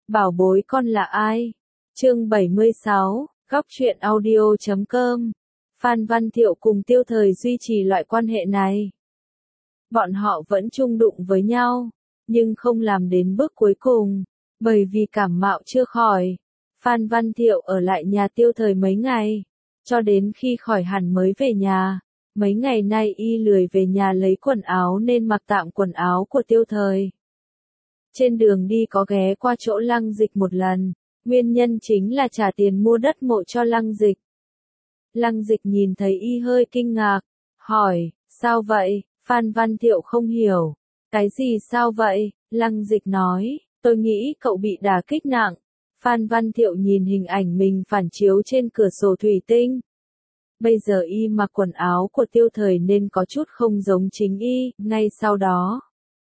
Bảo bối con là ai? Chương 76, góc truyện audio.com. Phan Văn Thiệu cùng Tiêu Thời duy trì loại quan hệ này. Bọn họ vẫn chung đụng với nhau, nhưng không làm đến bước cuối cùng, bởi vì cảm mạo chưa khỏi. Phan Văn Thiệu ở lại nhà Tiêu Thời mấy ngày, cho đến khi khỏi hẳn mới về nhà. Mấy ngày nay y lười về nhà lấy quần áo nên mặc tạm quần áo của Tiêu Thời. Trên đường đi có ghé qua chỗ Lăng Dịch một lần, nguyên nhân chính là trả tiền mua đất mộ cho Lăng Dịch. Lăng Dịch nhìn thấy y hơi kinh ngạc, hỏi, sao vậy? Phan Văn Thiệu không hiểu. Cái gì sao vậy? Lăng Dịch nói, tôi nghĩ cậu bị đả kích nặng. Phan Văn Thiệu nhìn hình ảnh mình phản chiếu trên cửa sổ thủy tinh. Bây giờ y mặc quần áo của Tiêu Thời nên có chút không giống chính y, ngay sau đó.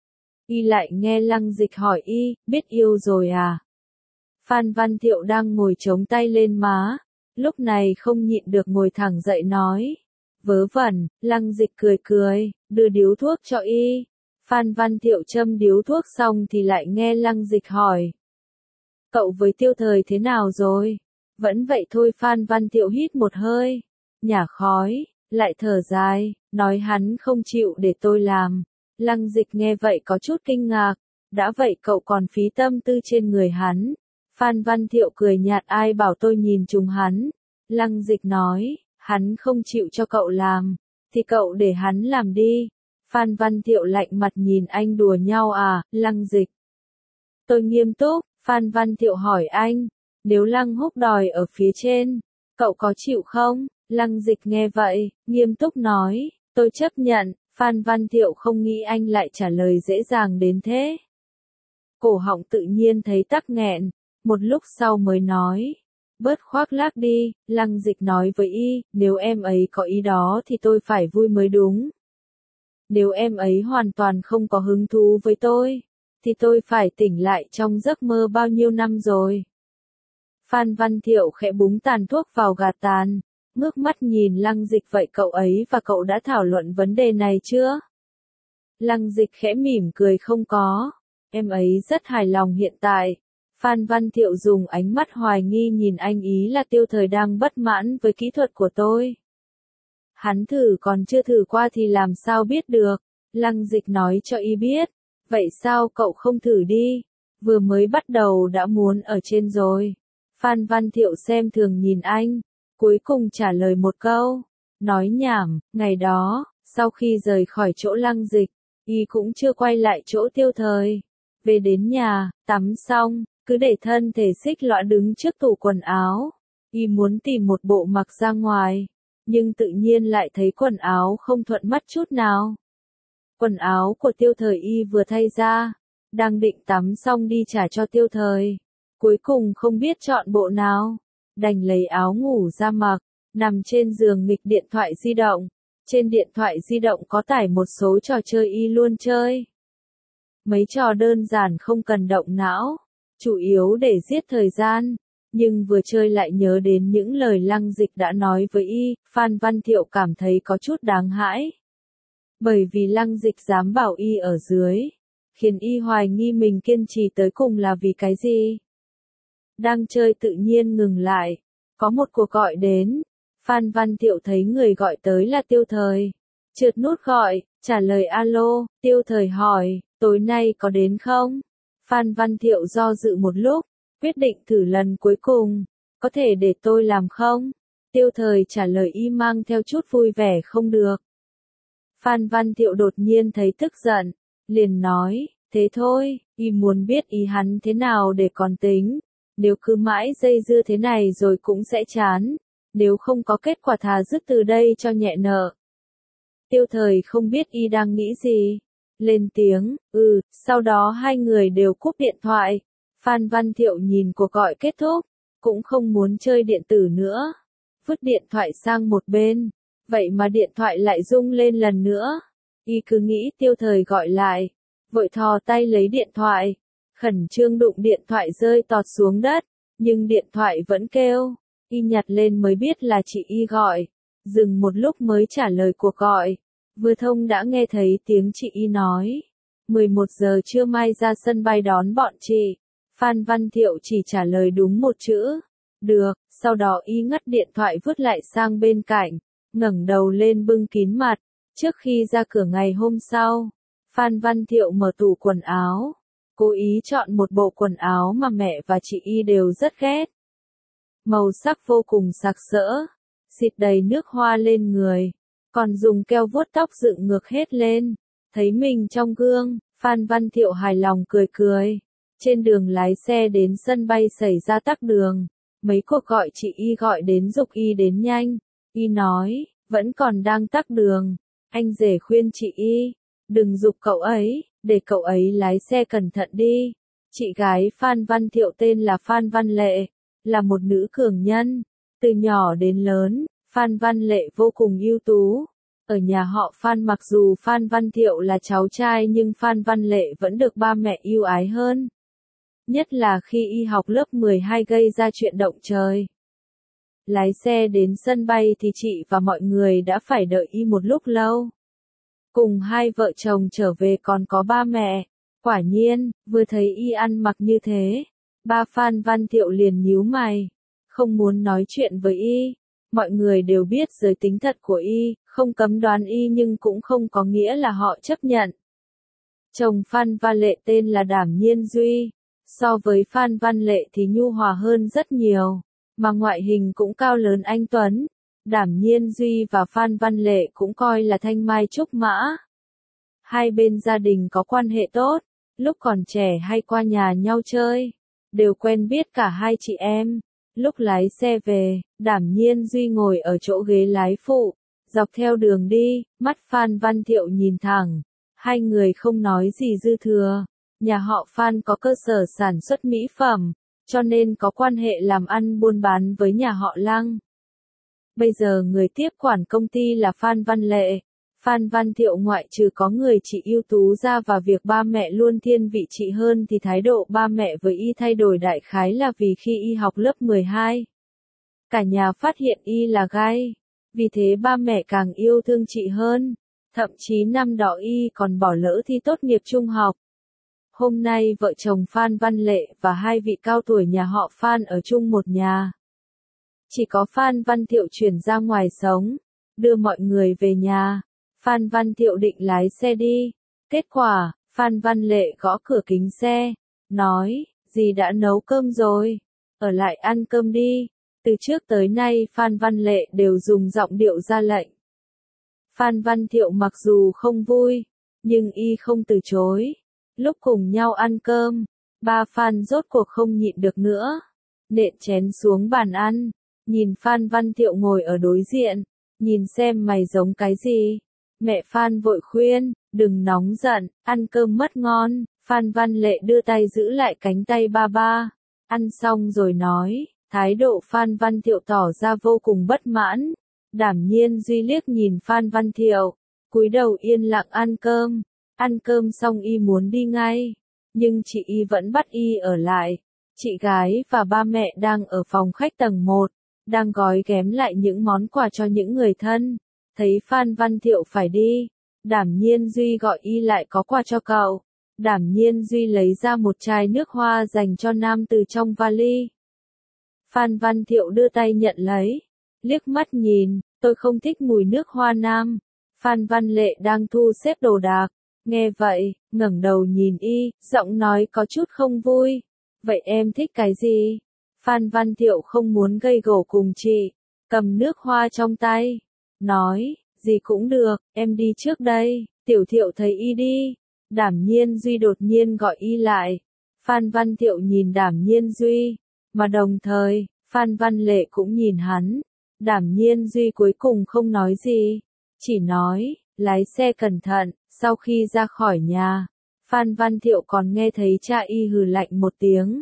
Y lại nghe Lăng Dịch hỏi y, biết yêu rồi à? Phan Văn Thiệu đang ngồi chống tay lên má, lúc này không nhịn được ngồi thẳng dậy nói. Vớ vẩn, Lăng Dịch cười cười, đưa điếu thuốc cho y. Phan Văn Thiệu châm điếu thuốc xong thì lại nghe Lăng Dịch hỏi. Cậu với Tiêu Thời thế nào rồi? Vẫn vậy thôi. Phan Văn Thiệu hít một hơi, nhả khói, lại thở dài, nói hắn không chịu để tôi làm. Lăng Dịch nghe vậy có chút kinh ngạc, đã vậy cậu còn phí tâm tư trên người hắn. Phan Văn Thiệu cười nhạt, ai bảo tôi nhìn trúng hắn. Lăng Dịch nói, hắn không chịu cho cậu làm, thì cậu để hắn làm đi. Phan Văn Thiệu lạnh mặt nhìn anh, đùa nhau à? Lăng Dịch. Tôi nghiêm túc. Phan Văn Thiệu hỏi anh, nếu Lăng Húc đòi ở phía trên, cậu có chịu không? Lăng Dịch nghe vậy, nghiêm túc nói, tôi chấp nhận. Phan Văn Thiệu không nghĩ anh lại trả lời dễ dàng đến thế. Cổ họng tự nhiên thấy tắc nghẹn, một lúc sau mới nói, bớt khoác lác đi. Lăng Dịch nói với y, nếu em ấy có ý đó thì tôi phải vui mới đúng. Nếu em ấy hoàn toàn không có hứng thú với tôi, thì tôi phải tỉnh lại trong giấc mơ bao nhiêu năm rồi. Phan Văn Thiệu khẽ búng tàn thuốc vào gạt tàn, ngước mắt nhìn Lăng Dịch, vậy cậu ấy và cậu đã thảo luận vấn đề này chưa? Lăng Dịch khẽ mỉm cười, không có. Em ấy rất hài lòng hiện tại. Phan Văn Thiệu dùng ánh mắt hoài nghi nhìn anh, ý là Tiêu Thời đang bất mãn với kỹ thuật của tôi. Hắn thử còn chưa thử qua thì làm sao biết được. Lăng Dịch nói cho y biết. Vậy sao cậu không thử đi? Vừa mới bắt đầu đã muốn ở trên rồi. Phan Văn Thiệu xem thường nhìn anh, cuối cùng trả lời một câu. Nói nhảm. Ngày đó, sau khi rời khỏi chỗ Lăng Dịch, y cũng chưa quay lại chỗ Tiêu Thời. Về đến nhà, tắm xong, cứ để thân thể xích lõa đứng trước tủ quần áo. Y muốn tìm một bộ mặc ra ngoài, nhưng tự nhiên lại thấy quần áo không thuận mắt chút nào. Quần áo của Tiêu Thời y vừa thay ra, đang định tắm xong đi trả cho Tiêu Thời. Cuối cùng không biết chọn bộ nào, đành lấy áo ngủ ra mặc, nằm trên giường nghịch điện thoại di động. Trên điện thoại di động có tải một số trò chơi y luôn chơi. Mấy trò đơn giản không cần động não, chủ yếu để giết thời gian, nhưng vừa chơi lại nhớ đến những lời Lăng Dịch đã nói với y. Phan Văn Thiệu cảm thấy có chút đáng hãi. Bởi vì Lăng Dịch dám bảo y ở dưới, khiến y hoài nghi mình kiên trì tới cùng là vì cái gì. Đang chơi tự nhiên ngừng lại, có một cuộc gọi đến. Phan Văn Thiệu thấy người gọi tới là Tiêu Thời, trượt nút gọi, trả lời alo. Tiêu Thời hỏi, tối nay có đến không? Phan Văn Thiệu do dự một lúc, quyết định thử lần cuối cùng, có thể để tôi làm không? Tiêu Thời trả lời y mang theo chút vui vẻ, không được. Phan Văn Thiệu đột nhiên thấy tức giận, liền nói, thế thôi. Y muốn biết ý hắn thế nào để còn tính, nếu cứ mãi dây dưa thế này rồi cũng sẽ chán, nếu không có kết quả thà dứt từ đây cho nhẹ nợ. Tiêu Thời không biết y đang nghĩ gì, lên tiếng, sau đó hai người đều cúp điện thoại. Phan Văn Thiệu nhìn cuộc gọi kết thúc, cũng không muốn chơi điện tử nữa, vứt điện thoại sang một bên. Vậy mà điện thoại lại rung lên lần nữa. Y cứ nghĩ Tiêu Thời gọi lại, vội thò tay lấy điện thoại, khẩn trương đụng điện thoại rơi tọt xuống đất, nhưng điện thoại vẫn kêu. Y nhặt lên mới biết là chị y gọi, dừng một lúc mới trả lời cuộc gọi. Vừa thông đã nghe thấy tiếng chị y nói, 11 giờ trưa mai ra sân bay đón bọn chị. Phan Văn Thiệu chỉ trả lời đúng một chữ. Được, sau đó y ngắt điện thoại vứt lại sang bên cạnh, ngẩng đầu lên bưng kín mặt. Trước khi ra cửa ngày hôm sau, Phan Văn Thiệu mở tủ quần áo, cố ý chọn một bộ quần áo mà mẹ và chị y đều rất ghét. Màu sắc vô cùng sặc sỡ, xịt đầy nước hoa lên người, còn dùng keo vuốt tóc dựng ngược hết lên. Thấy mình trong gương, Phan Văn Thiệu hài lòng cười cười. Trên đường lái xe đến sân bay xảy ra tắc đường, mấy cuộc gọi chị y gọi đến giục y đến nhanh. Y nói, vẫn còn đang tắc đường. Anh rể khuyên chị y, đừng giục cậu ấy, để cậu ấy lái xe cẩn thận đi. Chị gái Phan Văn Thiệu tên là Phan Văn Lệ, là một nữ cường nhân. Từ nhỏ đến lớn, Phan Văn Lệ vô cùng ưu tú. Ở nhà họ Phan mặc dù Phan Văn Thiệu là cháu trai nhưng Phan Văn Lệ vẫn được ba mẹ yêu ái hơn. Nhất là khi y học lớp 12 gây ra chuyện động trời. Lái xe đến sân bay thì chị và mọi người đã phải đợi y một lúc lâu. Cùng hai vợ chồng trở về còn có ba mẹ. Quả nhiên, vừa thấy y ăn mặc như thế, ba Phan Văn Thiệu liền nhíu mày, không muốn nói chuyện với y. Mọi người đều biết giới tính thật của y, không cấm đoán y nhưng cũng không có nghĩa là họ chấp nhận. Chồng Phan Văn Lệ tên là Đàm Nhiên Duy. So với Phan Văn Lệ thì nhu hòa hơn rất nhiều, mà ngoại hình cũng cao lớn anh tuấn. Đàm Nhiên Duy và Phan Văn Lệ cũng coi là thanh mai trúc mã. Hai bên gia đình có quan hệ tốt, lúc còn trẻ hay qua nhà nhau chơi, đều quen biết cả hai chị em. Lúc lái xe về, Đàm Nhiên Duy ngồi ở chỗ ghế lái phụ, dọc theo đường đi, mắt Phan Văn Thiệu nhìn thẳng, hai người không nói gì dư thừa. Nhà họ Phan có cơ sở sản xuất mỹ phẩm, cho nên có quan hệ làm ăn buôn bán với nhà họ Lăng. Bây giờ người tiếp quản công ty là Phan Văn Lệ. Phan Văn Thiệu ngoại trừ có người chị ưu tú ra và việc ba mẹ luôn thiên vị chị hơn thì thái độ ba mẹ với y thay đổi đại khái là vì khi y học lớp 12. Cả nhà phát hiện y là gay, vì thế ba mẹ càng yêu thương chị hơn. Thậm chí năm đó y còn bỏ lỡ thi tốt nghiệp trung học. Hôm nay vợ chồng Phan Văn Lệ và hai vị cao tuổi nhà họ Phan ở chung một nhà. Chỉ có Phan Văn Thiệu chuyển ra ngoài sống, đưa mọi người về nhà. Phan Văn Thiệu định lái xe đi. Kết quả, Phan Văn Lệ gõ cửa kính xe, nói, dì đã nấu cơm rồi, ở lại ăn cơm đi. Từ trước tới nay Phan Văn Lệ đều dùng giọng điệu ra lệnh. Phan Văn Thiệu mặc dù không vui, nhưng y không từ chối. Lúc cùng nhau ăn cơm, ba Phan rốt cuộc không nhịn được nữa, nện chén xuống bàn ăn, nhìn Phan Văn Thiệu ngồi ở đối diện, nhìn xem mày giống cái gì. Mẹ Phan vội khuyên, đừng nóng giận, ăn cơm mất ngon. Phan Văn Lệ đưa tay giữ lại cánh tay ba ba, ăn xong rồi nói, thái độ Phan Văn Thiệu tỏ ra vô cùng bất mãn. Đàm Nhiên Duy liếc nhìn Phan Văn Thiệu, cúi đầu yên lặng ăn cơm. Ăn cơm xong y muốn đi ngay, nhưng chị y vẫn bắt y ở lại. Chị gái và ba mẹ đang ở phòng khách tầng 1, đang gói ghém lại những món quà cho những người thân. Thấy Phan Văn Thiệu phải đi, Đàm Nhiên Duy gọi y lại có quà cho cậu. Đàm Nhiên Duy lấy ra một chai nước hoa dành cho nam từ trong vali. Phan Văn Thiệu đưa tay nhận lấy, liếc mắt nhìn, tôi không thích mùi nước hoa nam. Phan Văn Lệ đang thu xếp đồ đạc, nghe vậy, ngẩng đầu nhìn y, giọng nói có chút không vui. Vậy em thích cái gì? Phan Văn Thiệu không muốn gây gổ cùng chị, cầm nước hoa trong tay, nói, gì cũng được, em đi trước đây. Tiểu Thiệu thấy y đi, Đàm Nhiên Duy đột nhiên gọi y lại. Phan Văn Thiệu nhìn Đàm Nhiên Duy, mà đồng thời, Phan Văn Lệ cũng nhìn hắn. Đàm Nhiên Duy cuối cùng không nói gì, chỉ nói, lái xe cẩn thận. Sau khi ra khỏi nhà, Phan Văn Thiệu còn nghe thấy cha y hừ lạnh một tiếng.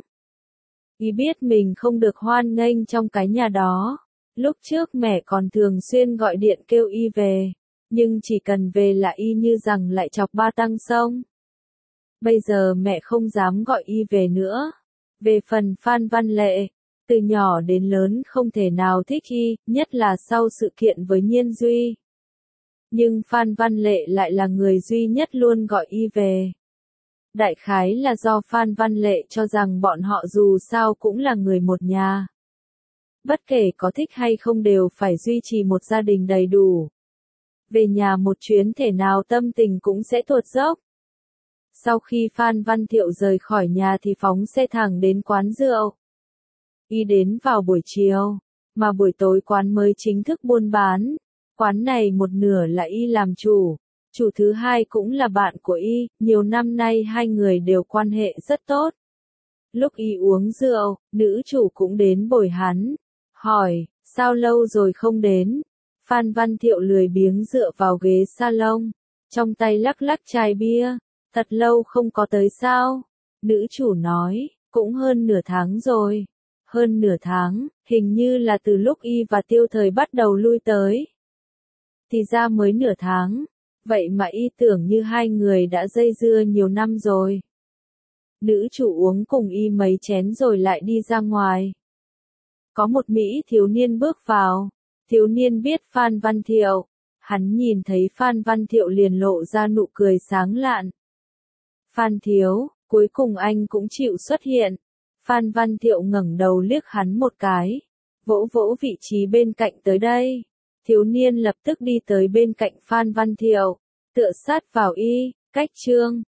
Y biết mình không được hoan nghênh trong cái nhà đó. Lúc trước mẹ còn thường xuyên gọi điện kêu y về, nhưng chỉ cần về là y như rằng lại chọc ba tăng sông. Bây giờ mẹ không dám gọi y về nữa. Về phần Phan Văn Lệ, từ nhỏ đến lớn không thể nào thích y, nhất là sau sự kiện với Nhiên Duy. Nhưng Phan Văn Lệ lại là người duy nhất luôn gọi y về. Đại khái là do Phan Văn Lệ cho rằng bọn họ dù sao cũng là người một nhà. Bất kể có thích hay không đều phải duy trì một gia đình đầy đủ. Về nhà một chuyến thể nào tâm tình cũng sẽ tuột dốc. Sau khi Phan Văn Thiệu rời khỏi nhà thì phóng xe thẳng đến quán rượu. Y đến vào buổi chiều, mà buổi tối quán mới chính thức buôn bán. Quán này một nửa là Y làm chủ thứ hai cũng là bạn của Y, nhiều năm nay hai người đều quan hệ rất tốt. Lúc Y uống rượu, nữ chủ cũng đến bồi hắn, hỏi, sao lâu rồi không đến? Phan Văn Thiệu lười biếng dựa vào ghế salon, trong tay lắc lắc chai bia, thật lâu không có tới sao? Nữ chủ nói, cũng hơn nửa tháng rồi. Hơn nửa tháng, hình như là từ lúc Y và Tiêu Thời bắt đầu lui tới. Thì ra mới nửa tháng, vậy mà Y tưởng như hai người đã dây dưa nhiều năm rồi. Nữ chủ uống cùng Y mấy chén rồi lại đi ra ngoài. Có một Mỹ thiếu niên bước vào, thiếu niên biết Phan Văn Thiệu, hắn nhìn thấy Phan Văn Thiệu liền lộ ra nụ cười sáng lạn. Phan thiếu, cuối cùng anh cũng chịu xuất hiện. Phan Văn Thiệu ngẩng đầu liếc hắn một cái, vỗ vỗ vị trí bên cạnh tới đây. Thiếu niên lập tức đi tới bên cạnh Phan Văn Thiệu, tựa sát vào Y, cách chương